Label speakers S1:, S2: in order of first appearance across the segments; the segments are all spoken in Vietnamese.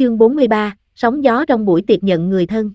S1: Chương 43, sóng gió trong buổi tiệc nhận người thân.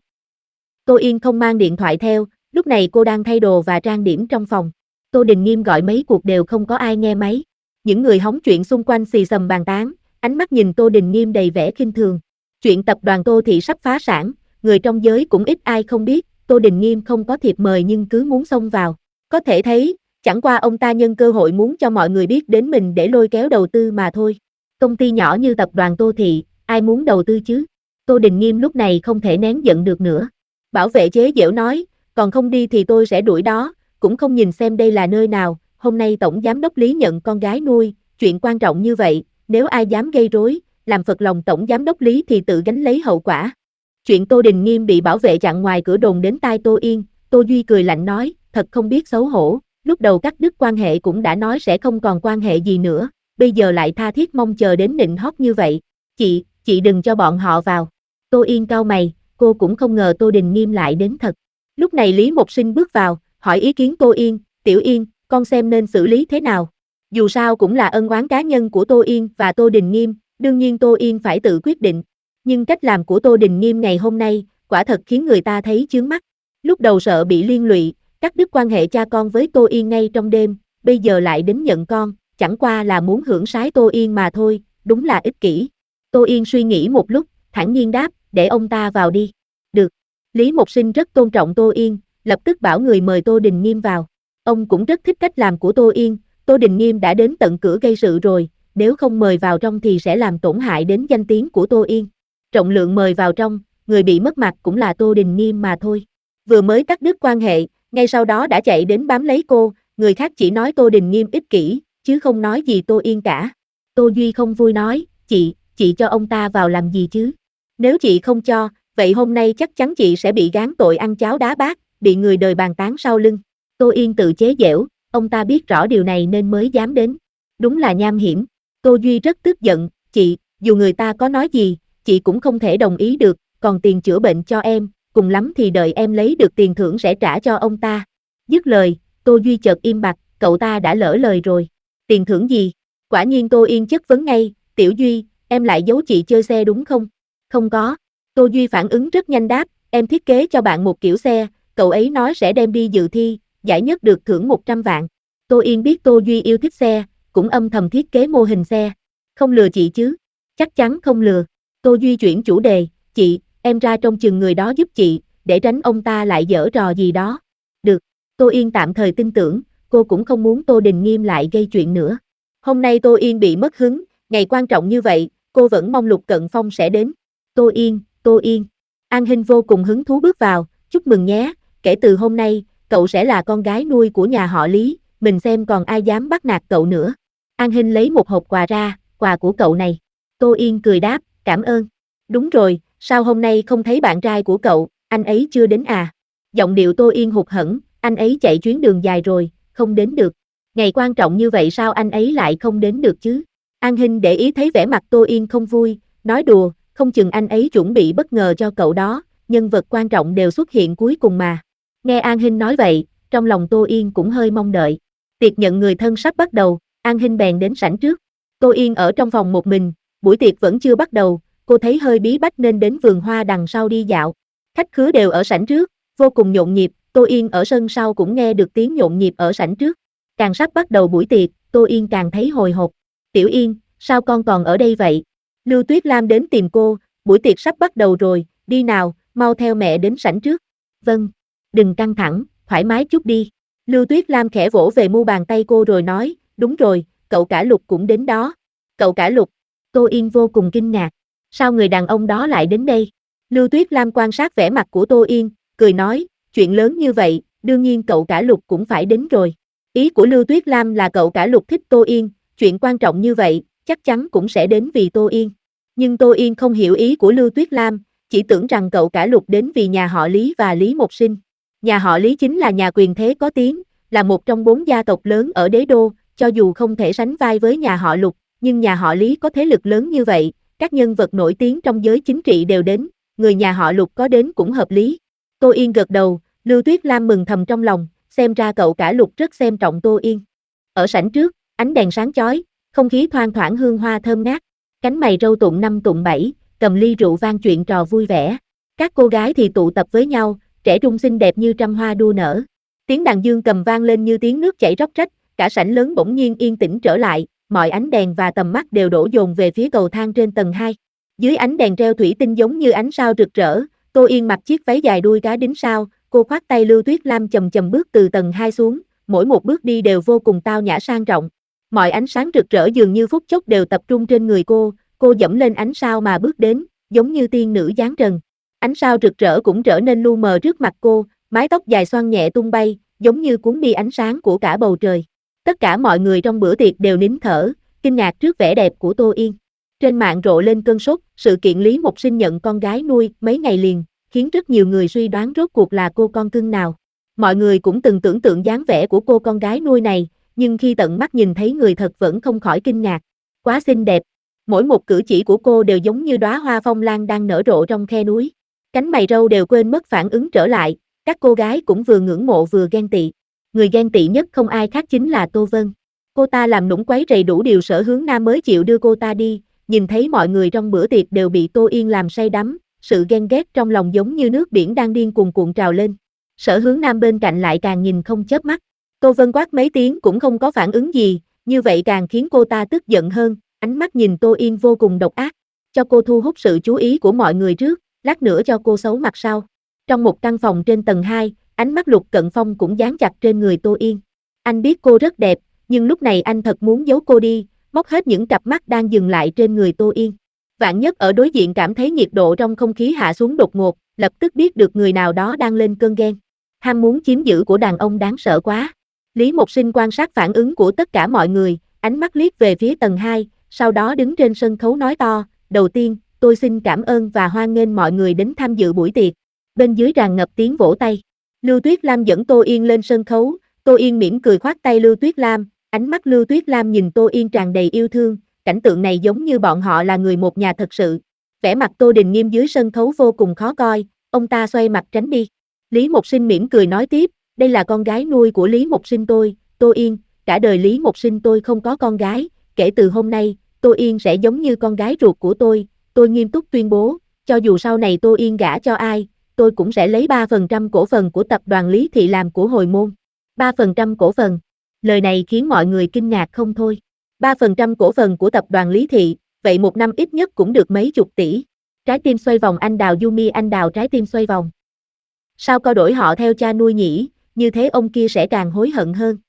S1: Tô Yên không mang điện thoại theo, lúc này cô đang thay đồ và trang điểm trong phòng. Tô Đình Nghiêm gọi mấy cuộc đều không có ai nghe máy. Những người hóng chuyện xung quanh xì xầm bàn tán, ánh mắt nhìn Tô Đình Nghiêm đầy vẻ khinh thường. Chuyện tập đoàn Tô Thị sắp phá sản, người trong giới cũng ít ai không biết, Tô Đình Nghiêm không có thiệp mời nhưng cứ muốn xông vào. Có thể thấy, chẳng qua ông ta nhân cơ hội muốn cho mọi người biết đến mình để lôi kéo đầu tư mà thôi. Công ty nhỏ như tập đoàn Tô Thị, ai muốn đầu tư chứ? Tô Đình Nghiêm lúc này không thể nén giận được nữa. Bảo vệ chế giễu nói, còn không đi thì tôi sẽ đuổi đó, cũng không nhìn xem đây là nơi nào, hôm nay Tổng Giám đốc Lý nhận con gái nuôi, chuyện quan trọng như vậy, nếu ai dám gây rối, làm phật lòng Tổng Giám đốc Lý thì tự gánh lấy hậu quả. Chuyện Tô Đình Nghiêm bị bảo vệ chặn ngoài cửa đồn đến tai Tô Yên, Tô Duy cười lạnh nói, thật không biết xấu hổ, lúc đầu cắt đứt quan hệ cũng đã nói sẽ không còn quan hệ gì nữa, bây giờ lại tha thiết mong chờ đến nịnh hót như vậy. Chị đừng cho bọn họ vào. Tô Yên cau mày, cô cũng không ngờ Tô Đình Nghiêm lại đến thật. Lúc này Lý Mộc Sinh bước vào, hỏi ý kiến Tô Yên, Tiểu Yên, con xem nên xử lý thế nào. Dù sao cũng là ân oán cá nhân của Tô Yên và Tô Đình Nghiêm, đương nhiên Tô Yên phải tự quyết định. Nhưng cách làm của Tô Đình Nghiêm ngày hôm nay, quả thật khiến người ta thấy chướng mắt. Lúc đầu sợ bị liên lụy, cắt đứt quan hệ cha con với Tô Yên ngay trong đêm, bây giờ lại đến nhận con, chẳng qua là muốn hưởng sái Tô Yên mà thôi, đúng là ích kỷ. Tô Yên suy nghĩ một lúc, thản nhiên đáp, để ông ta vào đi. Được. Lý Mộc Sinh rất tôn trọng Tô Yên, lập tức bảo người mời Tô Đình Nghiêm vào. Ông cũng rất thích cách làm của Tô Yên, Tô Đình Nghiêm đã đến tận cửa gây sự rồi, nếu không mời vào trong thì sẽ làm tổn hại đến danh tiếng của Tô Yên. Trọng lượng mời vào trong, người bị mất mặt cũng là Tô Đình Nghiêm mà thôi. Vừa mới cắt đứt quan hệ, ngay sau đó đã chạy đến bám lấy cô, người khác chỉ nói Tô Đình Nghiêm ích kỷ, chứ không nói gì Tô Yên cả. Tô Duy không vui nói, chị cho ông ta vào làm gì chứ? Nếu chị không cho, vậy hôm nay chắc chắn chị sẽ bị gán tội ăn cháo đá bát, bị người đời bàn tán sau lưng. Tô Yên tự chế giễu, ông ta biết rõ điều này nên mới dám đến. Đúng là nham hiểm. Tô Duy rất tức giận, chị, dù người ta có nói gì, chị cũng không thể đồng ý được, còn tiền chữa bệnh cho em, cùng lắm thì đợi em lấy được tiền thưởng sẽ trả cho ông ta. Dứt lời, Tô Duy chợt im bặt, cậu ta đã lỡ lời rồi. Tiền thưởng gì? Quả nhiên Tô Yên chất vấn ngay, Tiểu Duy, em lại giấu chị chơi xe đúng không? Không có. Tô Duy phản ứng rất nhanh đáp, em thiết kế cho bạn một kiểu xe, cậu ấy nói sẽ đem đi dự thi, giải nhất được thưởng 100 vạn. Tô Yên biết Tô Duy yêu thích xe, cũng âm thầm thiết kế mô hình xe. Không lừa chị chứ? Chắc chắn không lừa. Tô Duy chuyển chủ đề, chị, em ra trông chừng người đó giúp chị, để tránh ông ta lại giở trò gì đó. Được. Tô Yên tạm thời tin tưởng, cô cũng không muốn Tô Đình Nghiêm lại gây chuyện nữa. Hôm nay Tô Yên bị mất hứng, ngày quan trọng như vậy, cô vẫn mong Lục Cận Phong sẽ đến. Tô Yên. An Hinh vô cùng hứng thú bước vào, chúc mừng nhé, kể từ hôm nay, cậu sẽ là con gái nuôi của nhà họ Lý, mình xem còn ai dám bắt nạt cậu nữa. An Hinh lấy một hộp quà ra, quà của cậu này. Tô Yên cười đáp, cảm ơn. Đúng rồi, sao hôm nay không thấy bạn trai của cậu, anh ấy chưa đến à? Giọng điệu Tô Yên hụt hẫng, anh ấy chạy chuyến đường dài rồi, không đến được. Ngày quan trọng như vậy sao anh ấy lại không đến được chứ? An Hinh để ý thấy vẻ mặt Tô Yên không vui, nói đùa, không chừng anh ấy chuẩn bị bất ngờ cho cậu đó, nhân vật quan trọng đều xuất hiện cuối cùng mà. Nghe An Hinh nói vậy, trong lòng Tô Yên cũng hơi mong đợi. Tiệc nhận người thân sắp bắt đầu, An Hinh bèn đến sảnh trước. Tô Yên ở trong phòng một mình, buổi tiệc vẫn chưa bắt đầu, cô thấy hơi bí bách nên đến vườn hoa đằng sau đi dạo. Khách khứa đều ở sảnh trước, vô cùng nhộn nhịp, Tô Yên ở sân sau cũng nghe được tiếng nhộn nhịp ở sảnh trước. Càng sắp bắt đầu buổi tiệc, Tô Yên càng thấy hồi hộp. Tiểu Yên, sao con còn ở đây vậy? Lưu Tuyết Lam đến tìm cô, buổi tiệc sắp bắt đầu rồi, đi nào, mau theo mẹ đến sảnh trước. Vâng, đừng căng thẳng, thoải mái chút đi. Lưu Tuyết Lam khẽ vỗ về mu bàn tay cô rồi nói, đúng rồi, cậu cả Lục cũng đến đó. Cậu cả Lục? Tô Yên vô cùng kinh ngạc. Sao người đàn ông đó lại đến đây? Lưu Tuyết Lam quan sát vẻ mặt của Tô Yên, cười nói, chuyện lớn như vậy, đương nhiên cậu cả Lục cũng phải đến rồi. Ý của Lưu Tuyết Lam là cậu cả Lục thích Tô Yên, chuyện quan trọng như vậy, chắc chắn cũng sẽ đến vì Tô Yên. Nhưng Tô Yên không hiểu ý của Lưu Tuyết Lam, chỉ tưởng rằng cậu cả Lục đến vì nhà họ Lý và Lý Mộc Sinh. Nhà họ Lý chính là nhà quyền thế có tiếng, là một trong 4 gia tộc lớn ở đế đô, cho dù không thể sánh vai với nhà họ Lục, nhưng nhà họ Lý có thế lực lớn như vậy, các nhân vật nổi tiếng trong giới chính trị đều đến, người nhà họ Lục có đến cũng hợp lý. Tô Yên gật đầu, Lưu Tuyết Lam mừng thầm trong lòng, xem ra cậu cả Lục rất xem trọng Tô Yên. Ở sảnh trước, ánh đèn sáng chói, không khí thoang thoảng hương hoa thơm ngát, cánh mày râu tụng 5 tụng 7, cầm ly rượu vang chuyện trò vui vẻ. Các cô gái thì tụ tập với nhau, trẻ trung xinh đẹp như trăm hoa đua nở. Tiếng đàn dương cầm vang lên như tiếng nước chảy róc rách, cả sảnh lớn bỗng nhiên yên tĩnh trở lại, mọi ánh đèn và tầm mắt đều đổ dồn về phía cầu thang trên tầng 2. Dưới ánh đèn treo thủy tinh giống như ánh sao rực rỡ, Tô Yên mặc chiếc váy dài đuôi cá đính sao, cô khoác tay Lưu Tuyết Lam chầm chầm bước từ tầng 2 xuống, mỗi một bước đi đều vô cùng tao nhã sang trọng. Mọi ánh sáng rực rỡ dường như phút chốc đều tập trung trên người cô dẫm lên ánh sao mà bước đến, giống như tiên nữ giáng trần. Ánh sao rực rỡ cũng trở nên lu mờ trước mặt cô, mái tóc dài xoăn nhẹ tung bay, giống như cuốn đi ánh sáng của cả bầu trời. Tất cả mọi người trong bữa tiệc đều nín thở, kinh ngạc trước vẻ đẹp của Tô Yên. Trên mạng rộ lên cơn sốt, sự kiện Lý Mộc Sinh nhận con gái nuôi mấy ngày liền, khiến rất nhiều người suy đoán rốt cuộc là cô con cưng nào. Mọi người cũng từng tưởng tượng dáng vẻ của cô con gái nuôi này, nhưng khi tận mắt nhìn thấy người thật vẫn không khỏi kinh ngạc. Quá xinh đẹp. Mỗi một cử chỉ của cô đều giống như đóa hoa phong lan đang nở rộ trong khe núi. Cánh mày râu đều quên mất phản ứng trở lại, các cô gái cũng vừa ngưỡng mộ vừa ghen tị. Người ghen tị nhất không ai khác chính là Tô Vân. Cô ta làm nũng quấy rầy đủ điều Sở Hướng Nam mới chịu đưa cô ta đi, nhìn thấy mọi người trong bữa tiệc đều bị Tô Yên làm say đắm, sự ghen ghét trong lòng giống như nước biển đang điên cuồn cuộn trào lên. Sở Hướng Nam bên cạnh lại càng nhìn không chớp mắt. Tô Vân quát mấy tiếng cũng không có phản ứng gì, như vậy càng khiến cô ta tức giận hơn, ánh mắt nhìn Tô Yên vô cùng độc ác, cho cô thu hút sự chú ý của mọi người trước, lát nữa cho cô xấu mặt sau. Trong một căn phòng trên tầng 2, ánh mắt Lục Cận Phong cũng dán chặt trên người Tô Yên. Anh biết cô rất đẹp, nhưng lúc này anh thật muốn giấu cô đi, móc hết những cặp mắt đang dừng lại trên người Tô Yên. Vạn Nhất ở đối diện cảm thấy nhiệt độ trong không khí hạ xuống đột ngột, lập tức biết được người nào đó đang lên cơn ghen. Ham muốn chiếm giữ của đàn ông đáng sợ quá. Lý Mộc Sinh quan sát phản ứng của tất cả mọi người, ánh mắt liếc về phía tầng 2, sau đó đứng trên sân khấu nói to, đầu tiên, tôi xin cảm ơn và hoan nghênh mọi người đến tham dự buổi tiệc. Bên dưới tràn ngập tiếng vỗ tay. Lưu Tuyết Lam dẫn Tô Yên lên sân khấu, Tô Yên mỉm cười khoác tay Lưu Tuyết Lam, ánh mắt Lưu Tuyết Lam nhìn Tô Yên tràn đầy yêu thương, cảnh tượng này giống như bọn họ là người một nhà thật sự. Vẻ mặt Tô Đình Nghiêm dưới sân khấu vô cùng khó coi, ông ta xoay mặt tránh đi. Lý Mộc Sinh mỉm cười nói tiếp, đây là con gái nuôi của Lý Mộc Sinh tôi, Tô Yên, cả đời Lý Mộc Sinh tôi không có con gái, kể từ hôm nay, Tô Yên sẽ giống như con gái ruột của tôi nghiêm túc tuyên bố, cho dù sau này Tô Yên gả cho ai, tôi cũng sẽ lấy 3% cổ phần của tập đoàn Lý Thị làm của hồi môn. 3% cổ phần. Lời này khiến mọi người kinh ngạc không thôi. 3% cổ phần của tập đoàn Lý Thị, vậy một năm ít nhất cũng được mấy chục tỷ. Trái tim xoay vòng anh đào Yumi anh đào trái tim xoay vòng. Sao co đổi họ theo cha nuôi nhỉ, như thế ông kia sẽ càng hối hận hơn.